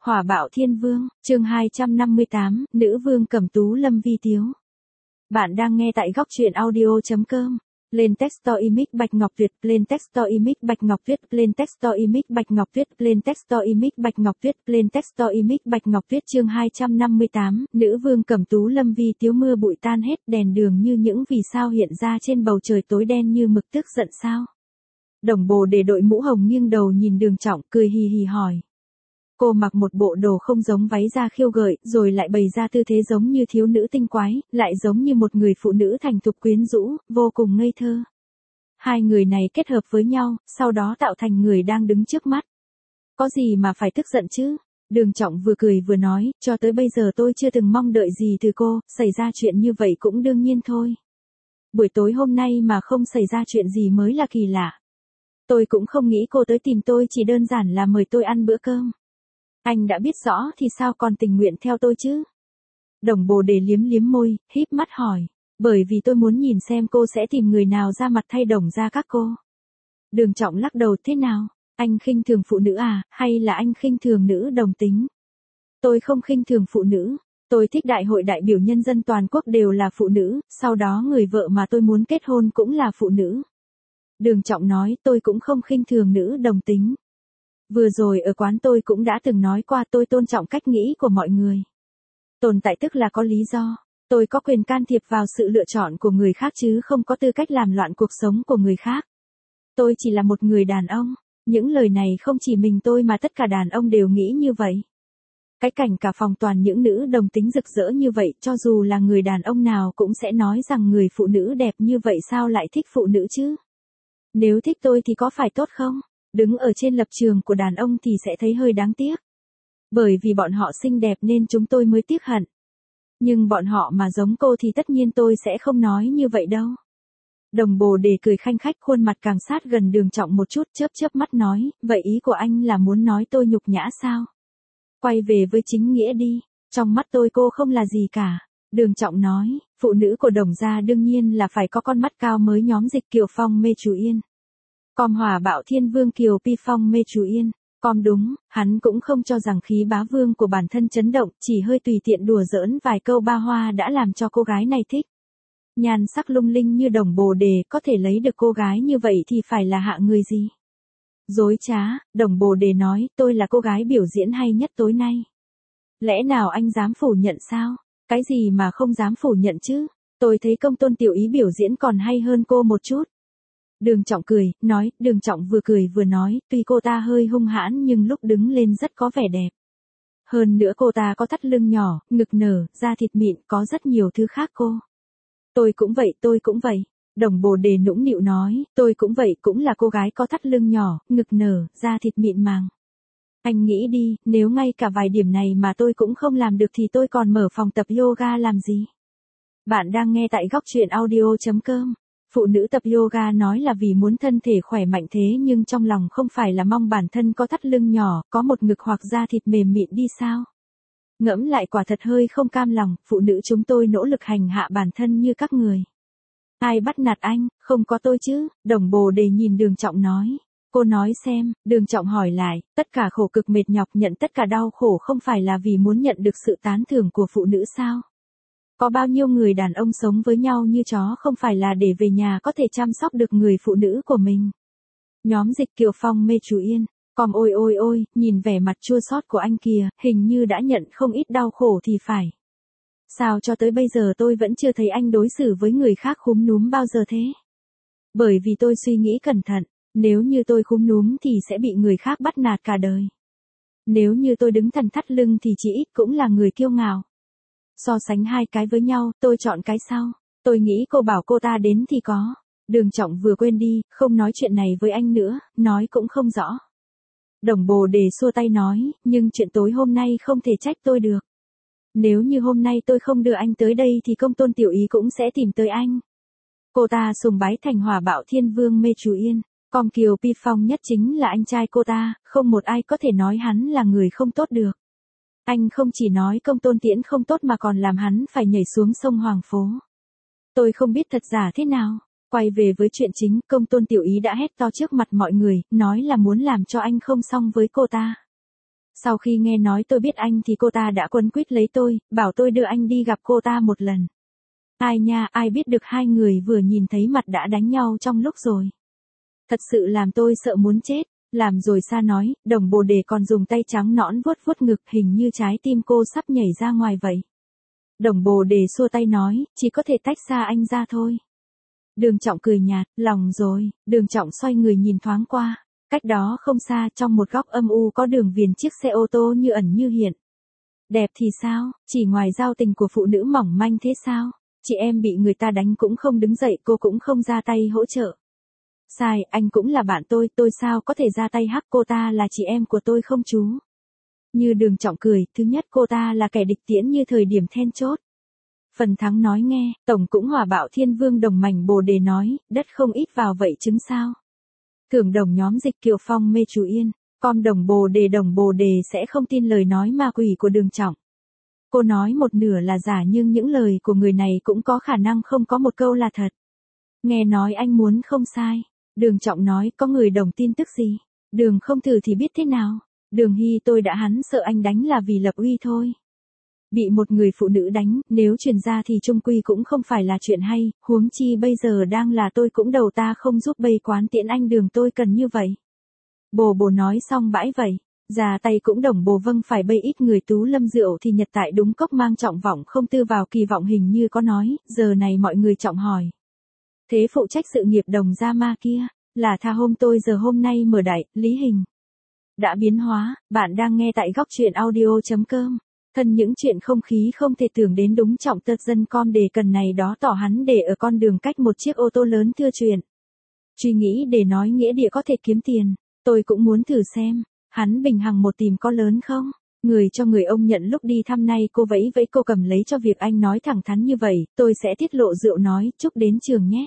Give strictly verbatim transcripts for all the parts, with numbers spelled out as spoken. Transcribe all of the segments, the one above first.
Hỏa bạo thiên vương, chương hai trăm năm mươi tám, nữ vương Cẩm Tú Lâm vi tiếu. Bạn đang nghe tại góc truyện audio chấm com. Lên texto image Bạch Ngọc Tuyết, lên texto image Bạch Ngọc Tuyết, lên texto image Bạch Ngọc Tuyết, lên texto image Bạch Ngọc Tuyết, lên texto image Bạch Ngọc Tuyết chương hai trăm năm mươi tám, nữ vương Cẩm Tú Lâm vi tiếu mưa bụi tan hết, đèn đường như những vì sao hiện ra trên bầu trời tối đen như mực tức giận sao. Đồng Bồ để đội mũ hồng nghiêng đầu nhìn Đường Trọng, cười hì hì hỏi. Cô mặc một bộ đồ không giống váy da khiêu gợi, rồi lại bày ra tư thế giống như thiếu nữ tinh quái, lại giống như một người phụ nữ thành thục quyến rũ, vô cùng ngây thơ. Hai người này kết hợp với nhau, sau đó tạo thành người đang đứng trước mắt. Có gì mà phải tức giận chứ? Đường Trọng vừa cười vừa nói, cho tới bây giờ tôi chưa từng mong đợi gì từ cô, xảy ra chuyện như vậy cũng đương nhiên thôi. Buổi tối hôm nay mà không xảy ra chuyện gì mới là kỳ lạ. Tôi cũng không nghĩ cô tới tìm tôi, chỉ đơn giản là mời tôi ăn bữa cơm. Anh đã biết rõ thì sao còn tình nguyện theo tôi chứ? Đồng Bồ Đề liếm liếm môi, híp mắt hỏi. Bởi vì tôi muốn nhìn xem cô sẽ tìm người nào ra mặt thay Đồng ra các cô. Đường Trọng lắc đầu, thế nào? Anh khinh thường phụ nữ à, hay là anh khinh thường nữ đồng tính? Tôi không khinh thường phụ nữ. Tôi thích đại hội đại biểu nhân dân toàn quốc đều là phụ nữ, sau đó người vợ mà tôi muốn kết hôn cũng là phụ nữ. Đường Trọng nói, tôi cũng không khinh thường nữ đồng tính. Vừa rồi ở quán tôi cũng đã từng nói qua, tôi tôn trọng cách nghĩ của mọi người. Tồn tại tức là có lý do. Tôi có quyền can thiệp vào sự lựa chọn của người khác chứ không có tư cách làm loạn cuộc sống của người khác. Tôi chỉ là một người đàn ông. Những lời này không chỉ mình tôi mà tất cả đàn ông đều nghĩ như vậy. Cái cảnh cả phòng toàn những nữ đồng tính rực rỡ như vậy, cho dù là người đàn ông nào cũng sẽ nói rằng người phụ nữ đẹp như vậy sao lại thích phụ nữ chứ? Nếu thích tôi thì có phải tốt không? Đứng ở trên lập trường của đàn ông thì sẽ thấy hơi đáng tiếc. Bởi vì bọn họ xinh đẹp nên chúng tôi mới tiếc hận. Nhưng bọn họ mà giống cô thì tất nhiên tôi sẽ không nói như vậy đâu. Đồng Bồ Đề cười khanh khách, khuôn mặt càng sát gần Đường Trọng một chút, chớp chớp mắt nói, vậy ý của anh là muốn nói tôi nhục nhã sao? Quay về với chính nghĩa đi, trong mắt tôi cô không là gì cả. Đường Trọng nói, phụ nữ của Đồng gia đương nhiên là phải có con mắt cao mới nhóm dịch Kiều Phong mê Chú Yên. Com Hỏa bạo thiên vương Kiều Pi Phong mê Chú Yên. Com đúng, hắn cũng không cho rằng khí bá vương của bản thân chấn động, chỉ hơi tùy tiện đùa giỡn vài câu ba hoa đã làm cho cô gái này thích. Nhan sắc lung linh như Đồng Bồ Đề, có thể lấy được cô gái như vậy thì phải là hạ người gì? Dối trá, Đồng Bồ Đề nói, tôi là cô gái biểu diễn hay nhất tối nay. Lẽ nào anh dám phủ nhận sao? Cái gì mà không dám phủ nhận chứ? Tôi thấy Công Tôn Tiểu Ý biểu diễn còn hay hơn cô một chút. Đường Trọng cười, nói, Đường Trọng vừa cười vừa nói, tuy cô ta hơi hung hãn nhưng lúc đứng lên rất có vẻ đẹp. Hơn nữa cô ta có thắt lưng nhỏ, ngực nở, da thịt mịn, có rất nhiều thứ khác cô. Tôi cũng vậy, tôi cũng vậy. Đồng Bồ Đề nũng nịu nói, tôi cũng vậy, cũng là cô gái có thắt lưng nhỏ, ngực nở, da thịt mịn màng. Anh nghĩ đi, nếu ngay cả vài điểm này mà tôi cũng không làm được thì tôi còn mở phòng tập yoga làm gì? Bạn đang nghe tại góc truyện audio chấm com. Phụ nữ tập yoga nói là vì muốn thân thể khỏe mạnh, thế nhưng trong lòng không phải là mong bản thân có thắt lưng nhỏ, có một ngực hoặc da thịt mềm mịn đi sao? Ngẫm lại quả thật hơi không cam lòng, phụ nữ chúng tôi nỗ lực hành hạ bản thân như các người. Ai bắt nạt anh, không có tôi chứ? Đồng Bồ Đề nhìn Đường Trọng nói. Cô nói xem, Đường Trọng hỏi lại, tất cả khổ cực mệt nhọc, nhận tất cả đau khổ không phải là vì muốn nhận được sự tán thưởng của phụ nữ sao? Có bao nhiêu người đàn ông sống với nhau như chó không phải là để về nhà có thể chăm sóc được người phụ nữ của mình. Nhóm dịch Kiều Phong mê Chú Yên. Com ôi ôi ôi, nhìn vẻ mặt chua xót của anh kìa, hình như đã nhận không ít đau khổ thì phải. Sao cho tới bây giờ tôi vẫn chưa thấy anh đối xử với người khác khúm núm bao giờ thế? Bởi vì tôi suy nghĩ cẩn thận, nếu như tôi khúm núm thì sẽ bị người khác bắt nạt cả đời. Nếu như tôi đứng thẳng thắt lưng thì chỉ ít cũng là người kiêu ngạo. So sánh hai cái với nhau, tôi chọn cái sau. Tôi nghĩ cô bảo cô ta đến thì có. Đường Trọng vừa quên đi, không nói chuyện này với anh nữa, nói cũng không rõ. Đồng Bồ Đề xua tay nói, nhưng chuyện tối hôm nay không thể trách tôi được. Nếu như hôm nay tôi không đưa anh tới đây thì Công Tôn Tiểu Ý cũng sẽ tìm tới anh. Cô ta sùng bái thành Hỏa bạo thiên vương mê Chú Yên. Com Kiều Pi Phong nhất chính là anh trai cô ta, không một ai có thể nói hắn là người không tốt được. Anh không chỉ nói Công Tôn Tiễn không tốt mà còn làm hắn phải nhảy xuống sông Hoàng Phố. Tôi không biết thật giả thế nào. Quay về với chuyện chính, Công Tôn Tiểu Ý đã hét to trước mặt mọi người, nói là muốn làm cho anh không xong với cô ta. Sau khi nghe nói tôi biết anh thì cô ta đã quấn quýt lấy tôi, bảo tôi đưa anh đi gặp cô ta một lần. Ai nha, ai biết được hai người vừa nhìn thấy mặt đã đánh nhau trong lúc rồi. Thật sự làm tôi sợ muốn chết. Làm rồi xa nói, Đồng Bồ Đề còn dùng tay trắng nõn vuốt vuốt ngực, hình như trái tim cô sắp nhảy ra ngoài vậy. Đồng Bồ Đề xua tay nói, chỉ có thể tách xa anh ra thôi. Đường Trọng cười nhạt, lòng rồi. Đường Trọng xoay người nhìn thoáng qua. Cách đó không xa, trong một góc âm u có đường viền chiếc xe ô tô như ẩn như hiện. Đẹp thì sao, chỉ ngoài giao tình của phụ nữ mỏng manh thế sao? Chị em bị người ta đánh cũng không đứng dậy, cô cũng không ra tay hỗ trợ. Sai, anh cũng là bạn tôi, tôi sao có thể ra tay hắc, cô ta là chị em của tôi không chú? Như Đường Trọng cười, thứ nhất cô ta là kẻ địch tiễn như thời điểm then chốt. Phần Thắng nói nghe, Tổng cũng hòa bạo Thiên Vương Đồng Mảnh Bồ Đề nói, đất không ít vào vậy chứng sao? Thưởng Đồng nhóm dịch Kiều Phong mê chú Yên, con Đồng Bồ Đề Đồng Bồ Đề sẽ không tin lời nói ma quỷ của Đường Trọng. Cô nói một nửa là giả nhưng những lời của người này cũng có khả năng không có một câu là thật. Nghe nói anh muốn không sai. Đường Trọng nói, có người Đồng tin tức gì? Đường không thử thì biết thế nào? Đường Hy tôi đã hắn sợ anh đánh là vì lập uy thôi. Bị một người phụ nữ đánh, nếu truyền ra thì chung quy cũng không phải là chuyện hay, huống chi bây giờ đang là tôi cũng đầu ta không giúp bầy quán tiễn anh Đường tôi cần như vậy. Bồ Bồ nói xong bãi vậy, già tay cũng Đồng Bồ vâng phải bầy ít người Tú Lâm rượu thì nhật tại đúng cốc mang trọng vọng không tư vào kỳ vọng hình như có nói, giờ này mọi người trọng hỏi. Thế phụ trách sự nghiệp Đồng gia ma kia, là tha hôm tôi giờ hôm nay mở đại, Lý Hình. Đã biến hóa, bạn đang nghe tại góc truyện audio.com. Thân những chuyện không khí không thể tưởng đến đúng Trọng tật dân com đề cần này đó tỏ hắn để ở con đường cách một chiếc ô tô lớn thưa chuyện. Suy nghĩ để nói nghĩa địa có thể kiếm tiền, tôi cũng muốn thử xem, hắn bình hằng một tìm có lớn không? Người cho người ông nhận lúc đi thăm nay cô vẫy vẫy cô cầm lấy cho việc anh nói thẳng thắn như vậy, tôi sẽ tiết lộ rượu nói, chúc đến trường nhé.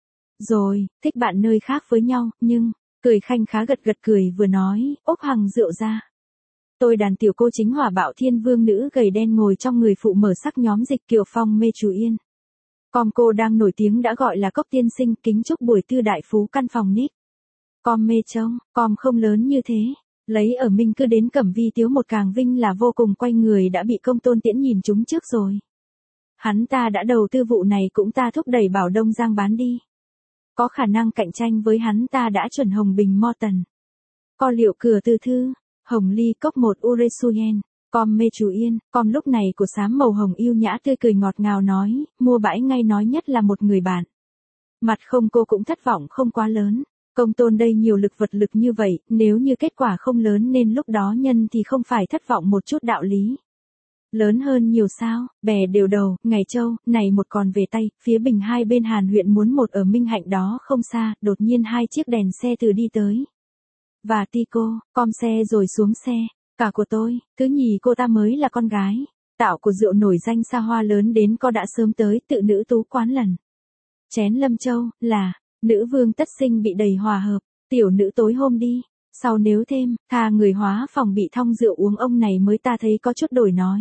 Rồi, thích bạn nơi khác với nhau, nhưng, cười khanh khá gật gật cười vừa nói, Úc Hằng rượu ra. Tôi đàn tiểu cô chính hỏa bạo Thiên Vương nữ gầy đen ngồi trong người phụ mở sắc nhóm dịch Kiều Phong mê chú Yên. Com cô đang nổi tiếng đã gọi là Cốc Tiên Sinh, kính chúc buổi tư đại phú căn phòng nít. Com mê trông, com không lớn như thế. Lấy ở Minh cứ đến Cẩm Vi Tiếu một càng vinh là vô cùng quay người đã bị Công Tôn Tiễn nhìn chúng trước rồi. Hắn ta đã đầu tư vụ này cũng ta thúc đẩy bảo Đông Giang bán đi. Có khả năng cạnh tranh với hắn ta đã chuẩn Hồng Bình Morton. Co liệu cửa từ thư, Hồng Ly cốc một Uresuyen, com mê chú Yên, com lúc này của xám màu hồng yêu nhã tươi cười ngọt ngào nói, mua bãi ngay nói nhất là một người bạn. Mặt không cô cũng thất vọng không quá lớn. Công Tôn đây nhiều lực vật lực như vậy, nếu như kết quả không lớn nên lúc đó nhân thì không phải thất vọng một chút đạo lý. Lớn hơn nhiều sao, bè đều đầu, Ngày Châu, này một còn về tay, phía bình hai bên Hàn huyện muốn một ở Minh Hạnh đó không xa, đột nhiên hai chiếc đèn xe từ đi tới. Và ti cô, com xe rồi xuống xe, cả của tôi, thứ nhì cô ta mới là con gái. Tạo của rượu nổi danh xa hoa lớn đến co đã sớm tới tự nữ tú quán lần. Chén Lâm Châu, là, nữ vương tất sinh bị đầy hòa hợp, tiểu nữ tối hôm đi. Sau nếu thêm, tha người hóa phòng bị thong rượu uống ông này mới ta thấy có chút đổi nói.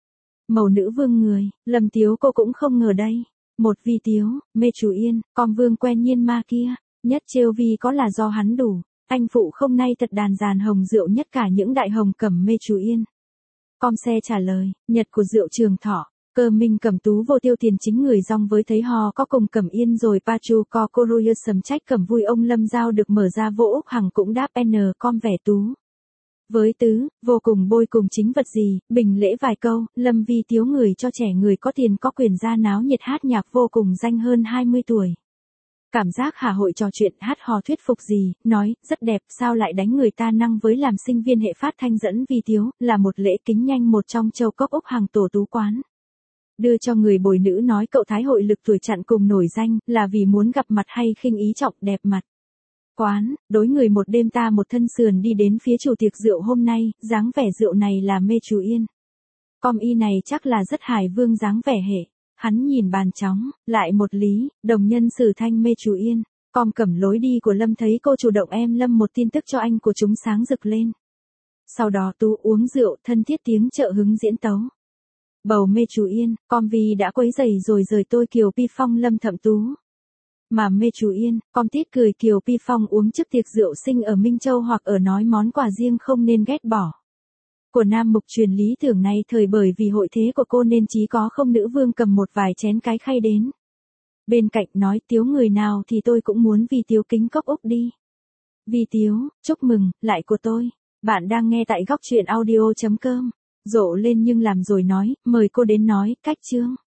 Màu nữ vương người, Lâm Tiếu cô cũng không ngờ đây. Một Vi Tiếu, mê chú Yên, con vương quen nhiên ma kia, nhất trêu vi có là do hắn đủ. Anh phụ không nay thật đàn dàn hồng rượu nhất cả những đại hồng cẩm mê chú Yên. Com xe trả lời, nhật của rượu Trường Thọ, Cơ Minh Cẩm Tú vô tiêu tiền chính người dòng với thấy hò có cùng Cẩm Yên rồi Pachu co Coruya sầm trách Cẩm vui ông Lâm Giao được mở ra vô Úc Hằng cũng đáp n com vẻ tú. Với tứ, vô cùng bôi cùng chính vật gì, bình lễ vài câu, Lâm Vi Tiếu người cho trẻ người có tiền có quyền ra náo nhiệt hát nhạc vô cùng danh hơn hai mươi tuổi. Cảm giác hà hội trò chuyện hát hò thuyết phục gì, nói, rất đẹp, sao lại đánh người ta năng với làm sinh viên hệ phát thanh dẫn Vi Tiếu, là một lễ kính nhanh một trong châu cốc Úc Hằng tổ tú quán. Đưa cho người bồi nữ nói cậu thái hội lực tuổi chặn cùng nổi danh, là vì muốn gặp mặt hay khinh ý trọng đẹp mặt. Quán, đối người một đêm ta một thân sườn đi đến phía chủ tiệc rượu hôm nay, dáng vẻ rượu này là mê chú Yên. Com y này chắc là rất hài vương dáng vẻ hệ. Hắn nhìn bàn chóng, lại một lý, đồng nhân sử thanh mê chú Yên. Com cầm lối đi của Lâm thấy cô chủ động em Lâm một tin tức cho anh của chúng sáng rực lên. Sau đó tú uống rượu thân thiết tiếng trợ hứng diễn tấu. Bầu mê chú Yên, com vì đã quấy rầy rồi rời tôi Kiều Pi Phong Lâm Thậm Tú. Mà mê chú Yên, com tít cười Kiều Pi Phong uống trước tiệc rượu sinh ở Minh Châu hoặc ở nói món quà riêng không nên ghét bỏ. của nam mục truyền lý tưởng này thời bởi vì hội thế của cô nên chí có không nữ vương cầm một vài chén cái khay đến. Bên cạnh nói Tiếu người nào thì tôi cũng muốn vì Tiếu kính cốc úc đi. Vì Tiếu, chúc mừng, lại của tôi. Bạn đang nghe tại góc truyện audio.com. Rộ lên nhưng làm rồi nói, mời cô đến nói, cách chương.